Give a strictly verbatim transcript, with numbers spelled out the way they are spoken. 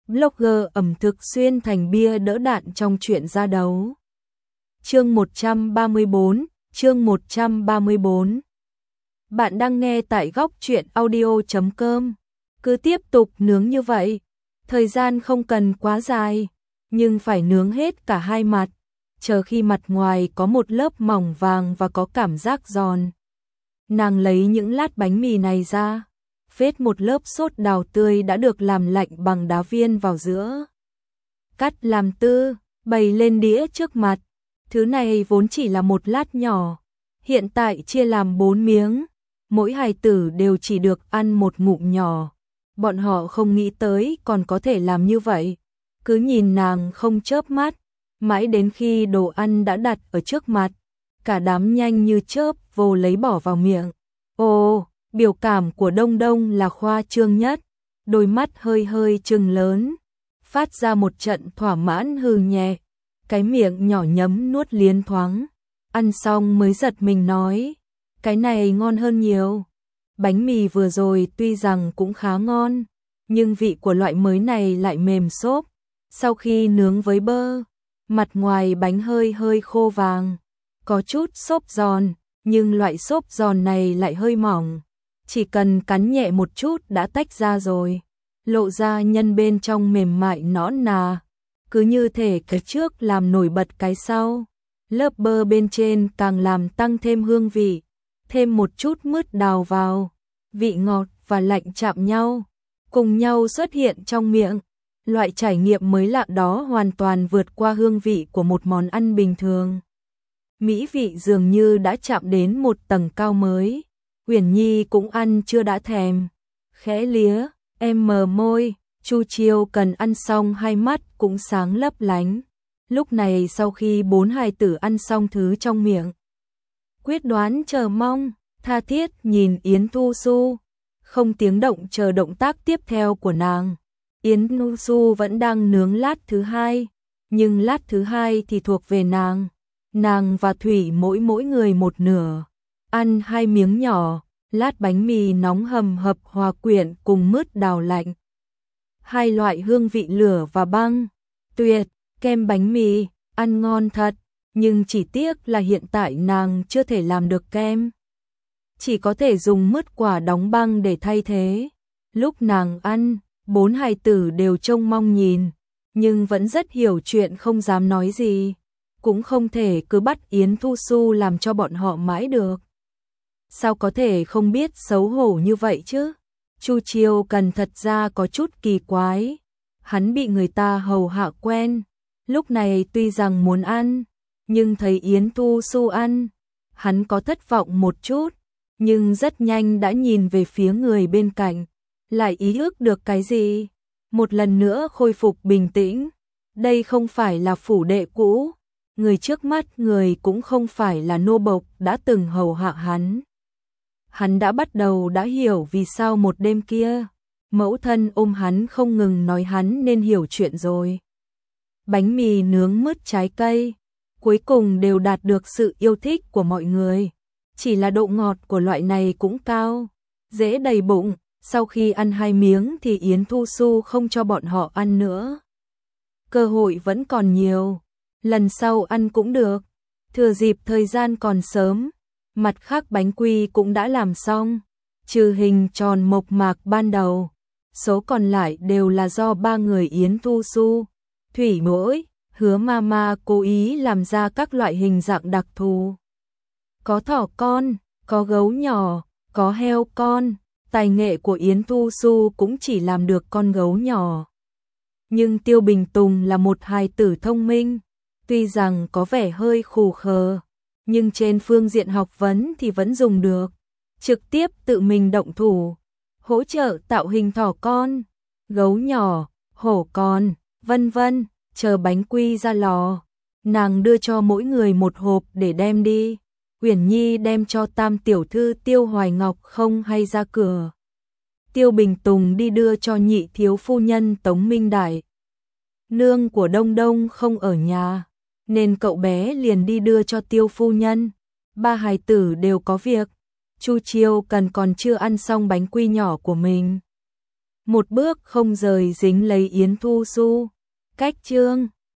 blogger ẩm thực xuyên thành bia đỡ đạn trong chuyện ra đấu. Chương một trăm ba mươi bốn, chương một trăm ba mươi bốn. Bạn đang nghe tại góc truyện audio chấm com. Cứ tiếp tục nướng như vậy, thời gian không cần quá dài, nhưng phải nướng hết cả hai mặt, chờ khi mặt ngoài có một lớp mỏng vàng và có cảm giác giòn. Nàng lấy những lát bánh mì này ra, phết một lớp sốt đào tươi đã được làm lạnh bằng đá viên vào giữa. Cắt làm tư, bày lên đĩa trước mặt. Thứ này vốn chỉ là một lát nhỏ, hiện tại chia làm bốn miếng, mỗi hài tử đều chỉ được ăn một ngụm nhỏ. Bọn họ không nghĩ tới còn có thể làm như vậy, cứ nhìn nàng không chớp mắt, mãi đến khi đồ ăn đã đặt ở trước mặt, cả đám nhanh như chớp vô lấy bỏ vào miệng. Ồ, biểu cảm của Đông Đông là khoa trương nhất, đôi mắt hơi hơi trừng lớn, phát ra một trận thỏa mãn hừ nhẹ, cái miệng nhỏ nhấm nuốt liến thoáng, ăn xong mới giật mình nói, cái này ngon hơn nhiều. Bánh mì vừa rồi tuy rằng cũng khá ngon, nhưng vị của loại mới này lại mềm xốp, sau khi nướng với bơ, mặt ngoài bánh hơi hơi khô vàng, có chút xốp giòn, nhưng loại xốp giòn này lại hơi mỏng, chỉ cần cắn nhẹ một chút đã tách ra rồi, lộ ra nhân bên trong mềm mại nõn nà, cứ như thể cái trước làm nổi bật cái sau. Lớp bơ bên trên càng làm tăng thêm hương vị, thêm một chút mứt đào vào, vị ngọt và lạnh chạm nhau, cùng nhau xuất hiện trong miệng. Loại trải nghiệm mới lạ đó hoàn toàn vượt qua hương vị của một món ăn bình thường. Mỹ vị dường như đã chạm đến một tầng cao mới. Uyển Nhi cũng ăn chưa đã thèm, khẽ lía, em mờ môi. Chu Chiêu Cần ăn xong hai mắt cũng sáng lấp lánh. Lúc này sau khi bốn hài tử ăn xong thứ trong miệng, quyết đoán chờ mong, tha thiết nhìn Yến Thu Xu, không tiếng động chờ động tác tiếp theo của nàng. Yến Thu Xu vẫn đang nướng lát thứ hai, nhưng lát thứ hai thì thuộc về nàng. Nàng và Thủy mỗi mỗi người một nửa, ăn hai miếng nhỏ, lát bánh mì nóng hầm hập hòa quyện cùng mứt đào lạnh. Hai loại hương vị lửa và băng, tuyệt, kem bánh mì, ăn ngon thật, nhưng chỉ tiếc là hiện tại nàng chưa thể làm được kem. Chỉ có thể dùng mứt quả đóng băng để thay thế. Lúc nàng ăn, bốn hài tử đều trông mong nhìn, nhưng vẫn rất hiểu chuyện không dám nói gì. Cũng không thể cứ bắt Yến Thu Xu làm cho bọn họ mãi được. Sao có thể không biết xấu hổ như vậy chứ? Chu Chiêu Cần thật ra có chút kỳ quái. Hắn bị người ta hầu hạ quen. Lúc này tuy rằng muốn ăn, nhưng thấy Yến Thu Xu ăn, hắn có thất vọng một chút, nhưng rất nhanh đã nhìn về phía người bên cạnh, lại ý ước được cái gì. Một lần nữa khôi phục bình tĩnh. Đây không phải là phủ đệ cũ, người trước mắt người cũng không phải là nô bộc đã từng hầu hạ hắn. Hắn đã bắt đầu đã hiểu vì sao một đêm kia, mẫu thân ôm hắn không ngừng nói hắn nên hiểu chuyện rồi. Bánh mì nướng mứt trái cây, cuối cùng đều đạt được sự yêu thích của mọi người. Chỉ là độ ngọt của loại này cũng cao, dễ đầy bụng. Sau khi ăn hai miếng thì Yến Thu Xu không cho bọn họ ăn nữa. Cơ hội vẫn còn nhiều, lần sau ăn cũng được. Thừa dịp thời gian còn sớm, mặt khác bánh quy cũng đã làm xong, trừ hình tròn mộc mạc ban đầu, số còn lại đều là do ba người Yến Thu Xu, Thủy Mỗi, Hứa Mama cố ý làm ra các loại hình dạng đặc thù. Có thỏ con, có gấu nhỏ, có heo con. Tài nghệ của Yến Thu Xu cũng chỉ làm được con gấu nhỏ. Nhưng Tiêu Bình Tùng là một hài tử thông minh, tuy rằng có vẻ hơi khù khờ, nhưng trên phương diện học vấn thì vẫn dùng được. Trực tiếp tự mình động thủ, hỗ trợ tạo hình thỏ con, gấu nhỏ, hổ con, vân vân, chờ bánh quy ra lò. Nàng đưa cho mỗi người một hộp để đem đi. Uyển Nhi đem cho tam tiểu thư Tiêu Hoài Ngọc không hay ra cửa. Tiêu Bình Tùng đi đưa cho nhị thiếu phu nhân Tống Minh Đại. Nương của Đông Đông không ở nhà, nên cậu bé liền đi đưa cho Tiêu phu nhân. Ba hài tử đều có việc. Chu Chiêu Cần còn chưa ăn xong bánh quy nhỏ của mình. một bước không rời dính lấy Yến Thu Xu. Cách chương